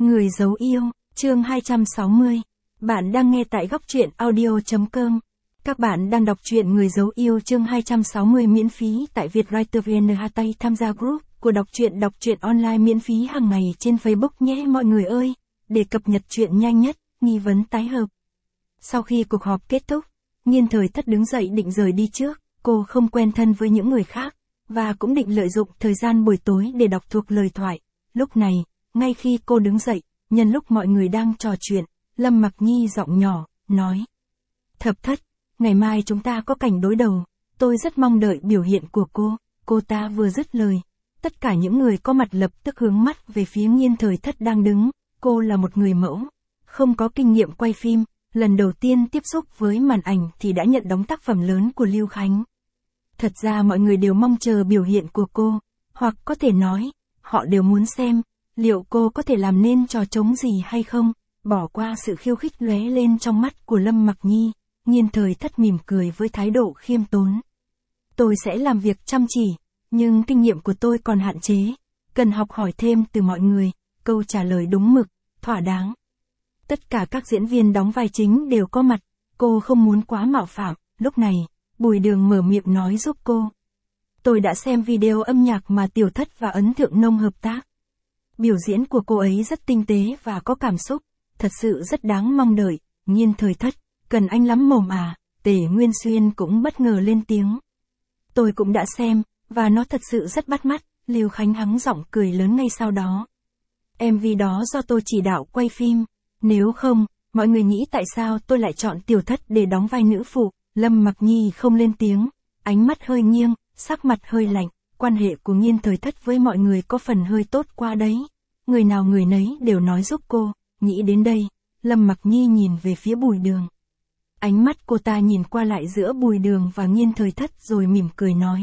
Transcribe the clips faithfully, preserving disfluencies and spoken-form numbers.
Người giấu yêu, chương hai trăm sáu mươi. Bạn đang nghe tại góc truyện audio chấm com. Các bạn đang đọc truyện Người giấu yêu chương hai trăm sáu mươi miễn phí tại Vietwriter vê en hát tay tham gia group của đọc truyện đọc truyện online miễn phí hàng ngày trên Facebook nhé mọi người ơi, để cập nhật truyện nhanh nhất, nghi vấn tái hợp. Sau khi cuộc họp kết thúc, Nhiên Thời Thất đứng dậy định rời đi trước, cô không quen thân với những người khác, và cũng định lợi dụng thời gian buổi tối để đọc thuộc lời thoại. Lúc này, ngay khi cô đứng dậy, nhân lúc mọi người đang trò chuyện, Lâm Mặc Nhi giọng nhỏ, nói. Thập Thất, ngày mai chúng ta có cảnh đối đầu, tôi rất mong đợi biểu hiện của cô. Cô ta vừa dứt lời, tất cả những người có mặt lập tức hướng mắt về phía Nhiên Thời Thất đang đứng. Cô là một người mẫu, không có kinh nghiệm quay phim, lần đầu tiên tiếp xúc với màn ảnh thì đã nhận đóng tác phẩm lớn của Lưu Khánh. Thật ra mọi người đều mong chờ biểu hiện của cô, hoặc có thể nói, họ đều muốn xem, liệu cô có thể làm nên trò trống gì hay không. Bỏ qua sự khiêu khích lóe lên trong mắt của Lâm Mặc Nhi, Nhiên Thời Thất mỉm cười với thái độ khiêm tốn. Tôi sẽ làm việc chăm chỉ, nhưng kinh nghiệm của tôi còn hạn chế, cần học hỏi thêm từ mọi người. Câu trả lời đúng mực, thỏa đáng. Tất cả các diễn viên đóng vai chính đều có mặt, cô không muốn quá mạo phạm. Lúc này, Bùi Đường mở miệng nói giúp cô. Tôi đã xem video âm nhạc mà Tiểu Thất và Ấn Thượng Nông hợp tác. Biểu diễn của cô ấy rất tinh tế và có cảm xúc, thật sự rất đáng mong đợi. Nhiên Thời Thất, cần anh lắm mồm à. Tề Nguyên Xuyên cũng bất ngờ lên tiếng. Tôi cũng đã xem, và nó thật sự rất bắt mắt. Lưu Khánh hắng giọng cười lớn ngay sau đó. em vê đó do tôi chỉ đạo quay phim, nếu không, mọi người nghĩ tại sao tôi lại chọn Tiểu Thất để đóng vai nữ phụ. Lâm Mặc Nhi không lên tiếng, ánh mắt hơi nghiêng, sắc mặt hơi lạnh. Quan hệ của Nhiên Thời Thất với mọi người có phần hơi tốt qua đấy. Người nào người nấy đều nói giúp cô. Nghĩ đến đây, Lâm Mặc Nhi nhìn về phía Bùi Đường. Ánh mắt cô ta nhìn qua lại giữa Bùi Đường và Nhiên Thời Thất rồi mỉm cười nói.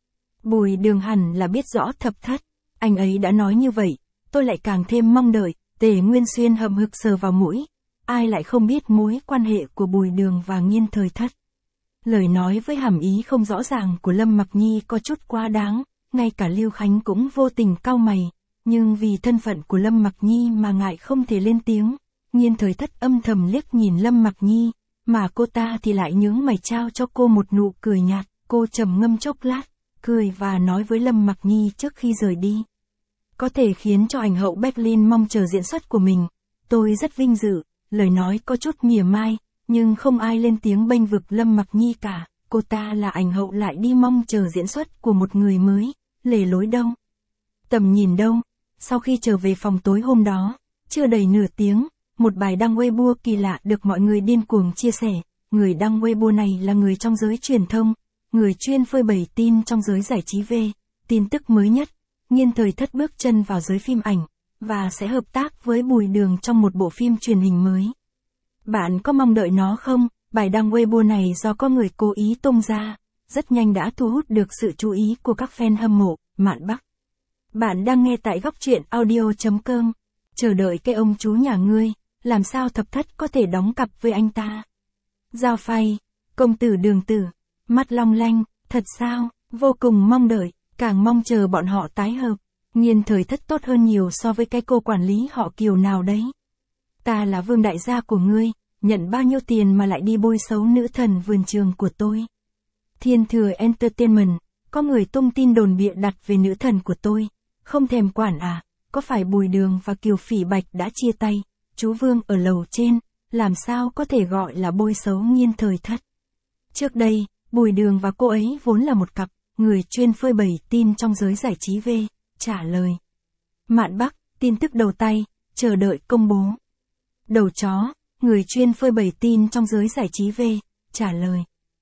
Bùi Đường hẳn là biết rõ Thập Thất, anh ấy đã nói như vậy, tôi lại càng thêm mong đợi. Tề Nguyên Xuyên hậm hực sờ vào mũi, ai lại không biết mối quan hệ của Bùi Đường và Nhiên Thời Thất. Lời nói với hàm ý không rõ ràng của Lâm Mặc Nhi có chút quá đáng, ngay cả Lưu Khánh cũng vô tình cau mày, nhưng vì thân phận của Lâm Mặc Nhi mà ngại không thể lên tiếng. Nhiên Thời Thất âm thầm liếc nhìn Lâm Mặc Nhi, mà cô ta thì lại nhướng mày trao cho cô một nụ cười nhạt. Cô trầm ngâm chốc lát, cười và nói với Lâm Mặc Nhi trước khi rời đi. Có thể khiến cho ảnh hậu Berlin mong chờ diễn xuất của mình, tôi rất vinh dự. Lời nói có chút mỉa mai, nhưng không ai lên tiếng bênh vực Lâm Mặc Nhi cả. Cô ta là ảnh hậu lại đi mong chờ diễn xuất của một người mới, lề lối đâu, tầm nhìn đâu. Sau khi trở về phòng tối hôm đó, chưa đầy nửa tiếng, một bài đăng Weibo kỳ lạ được mọi người điên cuồng chia sẻ. Người đăng Weibo này là người trong giới truyền thông, người chuyên phơi bày tin trong giới giải trí về. Tin tức mới nhất, Nhiên Thời Thất bước chân vào giới phim ảnh, và sẽ hợp tác với Bùi Đường trong một bộ phim truyền hình mới. Bạn có mong đợi nó không? Bài đăng Weibo này do có người cố ý tung ra, rất nhanh đã thu hút được sự chú ý của các fan hâm mộ. Mạn Bắc. Bạn đang nghe tại góc truyện audio chấm com. Chờ đợi cái ông chú nhà ngươi, làm sao Thập Thất có thể đóng cặp với anh ta? Giao Phay, công tử Đường Tử, mắt long lanh, thật sao? Vô cùng mong đợi, càng mong chờ bọn họ tái hợp. Nhiên Thời Thất tốt hơn nhiều so với cái cô quản lý họ Kiều nào đấy. Ta là vương đại gia của ngươi, nhận bao nhiêu tiền mà lại đi bôi xấu nữ thần vườn trường của tôi? Thiên Thừa Entertainment, có người tung tin đồn bịa đặt về nữ thần của tôi, không thèm quản à? Có phải Bùi Đường và Kiều Phỉ Bạch đã chia tay? Chú Vương ở lầu trên, làm sao có thể gọi là bôi xấu Nhiên Thời Thất? Trước đây, Bùi Đường và cô ấy vốn là một cặp, người chuyên phơi bày tin trong giới giải trí về. Trả lời. Mạn Bắc, tin tức đầu tay, chờ đợi công bố. Đầu chó, người chuyên phơi bày tin trong giới giải trí về. Trả lời.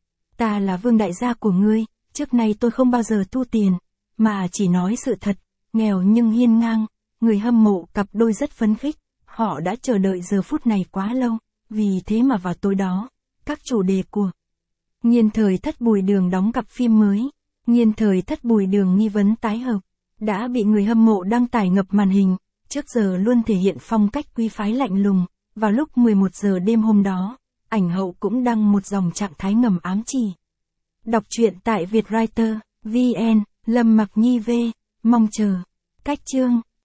Ta là vương đại gia của ngươi, trước nay tôi không bao giờ thu tiền, mà chỉ nói sự thật, nghèo nhưng hiên ngang. Người hâm mộ cặp đôi rất phấn khích, họ đã chờ đợi giờ phút này quá lâu, vì thế mà vào tối đó, các chủ đề của Nhiên Thời Thất Bùi Đường đóng cặp phim mới, Nhiên Thời Thất Bùi Đường nghi vấn tái hợp, đã bị người hâm mộ đăng tải ngập màn hình, trước giờ luôn thể hiện phong cách quý phái lạnh lùng. Vào lúc mười một giờ đêm hôm đó, ảnh hậu cũng đăng một dòng trạng thái ngầm ám chỉ. Đọc truyện tại Vietwriter, vê en, Lâm Mặc Nhi V, mong chờ. Cách chương.